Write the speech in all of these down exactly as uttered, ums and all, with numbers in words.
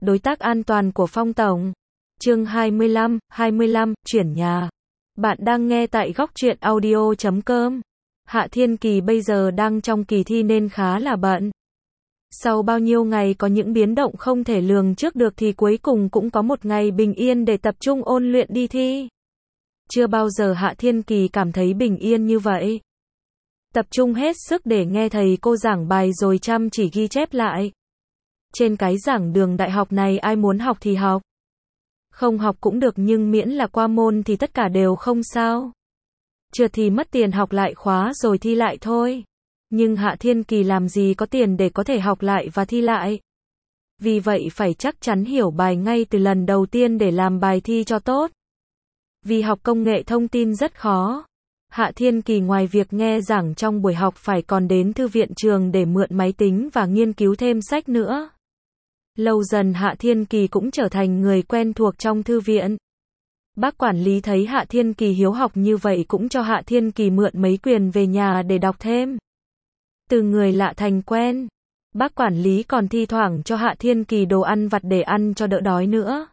Đối tác an toàn của Phong Tổng. Chương hai mươi lăm, hai mươi lăm, chuyển nhà. Bạn đang nghe tại góc truyện audio chấm com. Hạ Thiên Kỳ bây giờ đang trong kỳ thi nên khá là bận. Sau bao nhiêu ngày có những biến động không thể lường trước được thì cuối cùng cũng có một ngày bình yên để tập trung ôn luyện đi thi. Chưa bao giờ Hạ Thiên Kỳ cảm thấy bình yên như vậy. Tập trung hết sức để nghe thầy cô giảng bài rồi chăm chỉ ghi chép lại. Trên cái giảng đường đại học này ai muốn học thì học. Không học cũng được nhưng miễn là qua môn thì tất cả đều không sao. Trượt thì mất tiền học lại khóa rồi thi lại thôi. Nhưng Hạ Thiên Kỳ làm gì có tiền để có thể học lại và thi lại. Vì vậy phải chắc chắn hiểu bài ngay từ lần đầu tiên để làm bài thi cho tốt. Vì học công nghệ thông tin rất khó. Hạ Thiên Kỳ ngoài việc nghe giảng trong buổi học phải còn đến thư viện trường để mượn máy tính và nghiên cứu thêm sách nữa. Lâu dần Hạ Thiên Kỳ cũng trở thành người quen thuộc trong thư viện. Bác quản lý thấy Hạ Thiên Kỳ hiếu học như vậy cũng cho Hạ Thiên Kỳ mượn mấy quyển về nhà để đọc thêm. Từ người lạ thành quen. Bác quản lý còn thi thoảng cho Hạ Thiên Kỳ đồ ăn vặt để ăn cho đỡ đói nữa.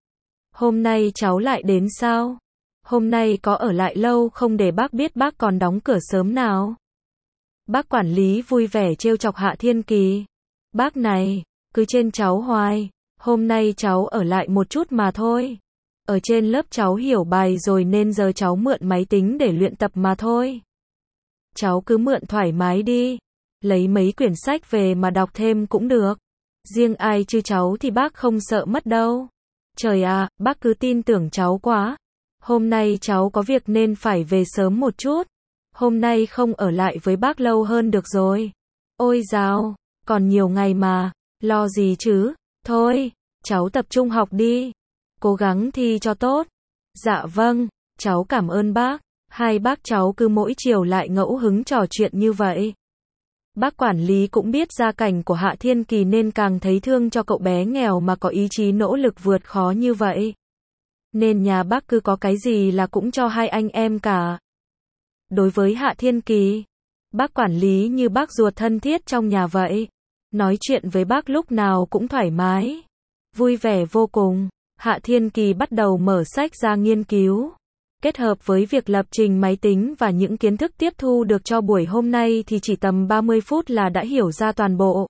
Hôm nay cháu lại đến sao? Hôm nay có ở lại lâu không để bác biết bác còn đóng cửa sớm nào? Bác quản lý vui vẻ trêu chọc Hạ Thiên Kỳ. Bác này, cứ trên cháu hoài. Hôm nay cháu ở lại một chút mà thôi. Ở trên lớp cháu hiểu bài rồi nên giờ cháu mượn máy tính để luyện tập mà thôi. Cháu cứ mượn thoải mái đi. Lấy mấy quyển sách về mà đọc thêm cũng được. Riêng ai chứ cháu thì bác không sợ mất đâu. Trời à, bác cứ tin tưởng cháu quá. Hôm nay cháu có việc nên phải về sớm một chút. Hôm nay không ở lại với bác lâu hơn được rồi. Ôi dào, còn nhiều ngày mà. Lo gì chứ? Thôi, cháu tập trung học đi. Cố gắng thi cho tốt. Dạ vâng, cháu cảm ơn bác. Hai bác cháu cứ mỗi chiều lại ngẫu hứng trò chuyện như vậy. Bác quản lý cũng biết gia cảnh của Hạ Thiên Kỳ nên càng thấy thương cho cậu bé nghèo mà có ý chí nỗ lực vượt khó như vậy. Nên nhà bác cứ có cái gì là cũng cho hai anh em cả. Đối với Hạ Thiên Kỳ, bác quản lý như bác ruột thân thiết trong nhà vậy. Nói chuyện với bác lúc nào cũng thoải mái. Vui vẻ vô cùng. Hạ Thiên Kỳ bắt đầu mở sách ra nghiên cứu. Kết hợp với việc lập trình máy tính và những kiến thức tiếp thu được cho buổi hôm nay thì chỉ tầm ba mươi phút là đã hiểu ra toàn bộ.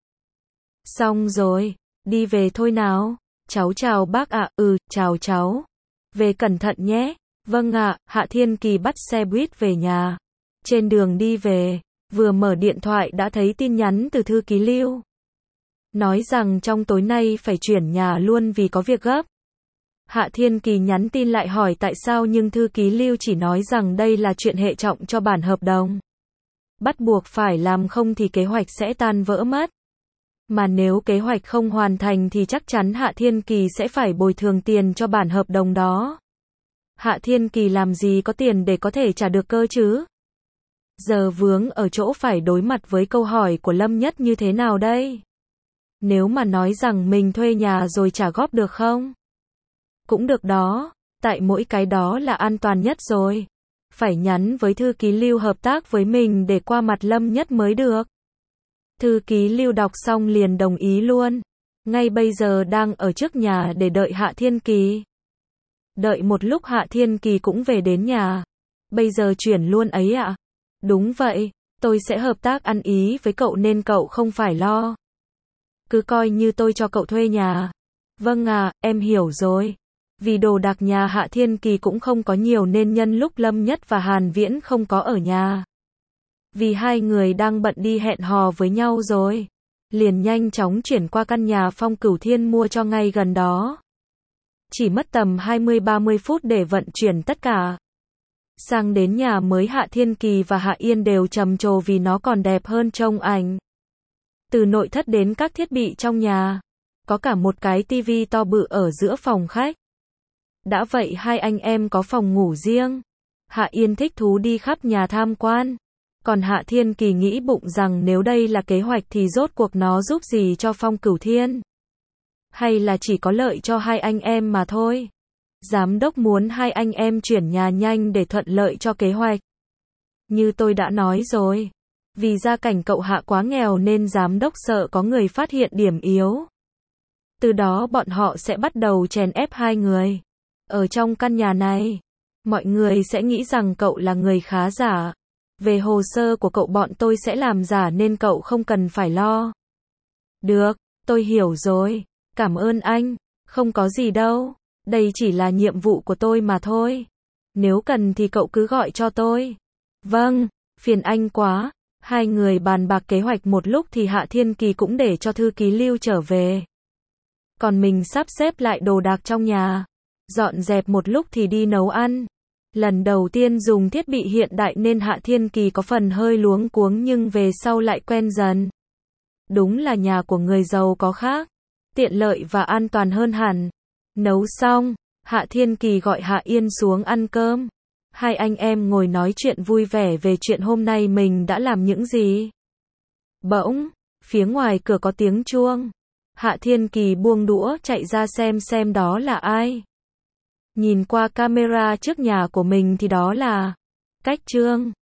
Xong rồi, đi về thôi nào. Cháu chào bác ạ, ừ, chào cháu. Về cẩn thận nhé. Vâng ạ, Hạ Thiên Kỳ bắt xe buýt về nhà. Trên đường đi về, vừa mở điện thoại đã thấy tin nhắn từ thư ký Lưu. Nói rằng trong tối nay phải chuyển nhà luôn vì có việc gấp. Hạ Thiên Kỳ nhắn tin lại hỏi tại sao nhưng thư ký Lưu chỉ nói rằng đây là chuyện hệ trọng cho bản hợp đồng. Bắt buộc phải làm không thì kế hoạch sẽ tan vỡ mất. Mà nếu kế hoạch không hoàn thành thì chắc chắn Hạ Thiên Kỳ sẽ phải bồi thường tiền cho bản hợp đồng đó. Hạ Thiên Kỳ làm gì có tiền để có thể trả được cơ chứ? Giờ vướng ở chỗ phải đối mặt với câu hỏi của Lâm Nhất như thế nào đây? Nếu mà nói rằng mình thuê nhà rồi trả góp được không? Cũng được đó, tại mỗi cái đó là an toàn nhất rồi. Phải nhắn với thư ký Lưu hợp tác với mình để qua mặt Lâm Nhất mới được. Thư ký Lưu đọc xong liền đồng ý luôn. Ngay bây giờ đang ở trước nhà để đợi Hạ Thiên Kỳ. Đợi một lúc Hạ Thiên Kỳ cũng về đến nhà. Bây giờ chuyển luôn ấy ạ? À? Đúng vậy, tôi sẽ hợp tác ăn ý với cậu nên cậu không phải lo. Cứ coi như tôi cho cậu thuê nhà. Vâng à, em hiểu rồi. Vì đồ đạc nhà Hạ Thiên Kỳ cũng không có nhiều nên nhân lúc Lâm Nhất và Hàn Viễn không có ở nhà. Vì hai người đang bận đi hẹn hò với nhau rồi. Liền nhanh chóng chuyển qua căn nhà Phong Cửu Thiên mua cho ngay gần đó. Chỉ mất tầm hai mươi ba mươi phút để vận chuyển tất cả. Sang đến nhà mới Hạ Thiên Kỳ và Hạ Yên đều trầm trồ vì nó còn đẹp hơn trong ảnh. Từ nội thất đến các thiết bị trong nhà. Có cả một cái tivi to bự ở giữa phòng khách. Đã vậy hai anh em có phòng ngủ riêng. Hạ Yên thích thú đi khắp nhà tham quan. Còn Hạ Thiên Kỳ nghĩ bụng rằng nếu đây là kế hoạch thì rốt cuộc nó giúp gì cho Phong Cửu Thiên. Hay là chỉ có lợi cho hai anh em mà thôi. Giám đốc muốn hai anh em chuyển nhà nhanh để thuận lợi cho kế hoạch. Như tôi đã nói rồi. Vì gia cảnh cậu Hạ quá nghèo nên giám đốc sợ có người phát hiện điểm yếu. Từ đó bọn họ sẽ bắt đầu chèn ép hai người. Ở trong căn nhà này, mọi người sẽ nghĩ rằng cậu là người khá giả. Về hồ sơ của cậu bọn tôi sẽ làm giả nên cậu không cần phải lo. Được, tôi hiểu rồi. Cảm ơn anh. Không có gì đâu. Đây chỉ là nhiệm vụ của tôi mà thôi. Nếu cần thì cậu cứ gọi cho tôi. Vâng, phiền anh quá. Hai người bàn bạc kế hoạch một lúc thì Hạ Thiên Kỳ cũng để cho thư ký Lưu trở về. Còn mình sắp xếp lại đồ đạc trong nhà. Dọn dẹp một lúc thì đi nấu ăn. Lần đầu tiên dùng thiết bị hiện đại nên Hạ Thiên Kỳ có phần hơi luống cuống nhưng về sau lại quen dần. Đúng là nhà của người giàu có khác. Tiện lợi và an toàn hơn hẳn. Nấu xong, Hạ Thiên Kỳ gọi Hạ Yên xuống ăn cơm. Hai anh em ngồi nói chuyện vui vẻ về chuyện hôm nay mình đã làm những gì. Bỗng, phía ngoài cửa có tiếng chuông. Hạ Thiên Kỳ buông đũa chạy ra xem xem đó là ai. Nhìn qua camera trước nhà của mình thì đó là Cách Trương.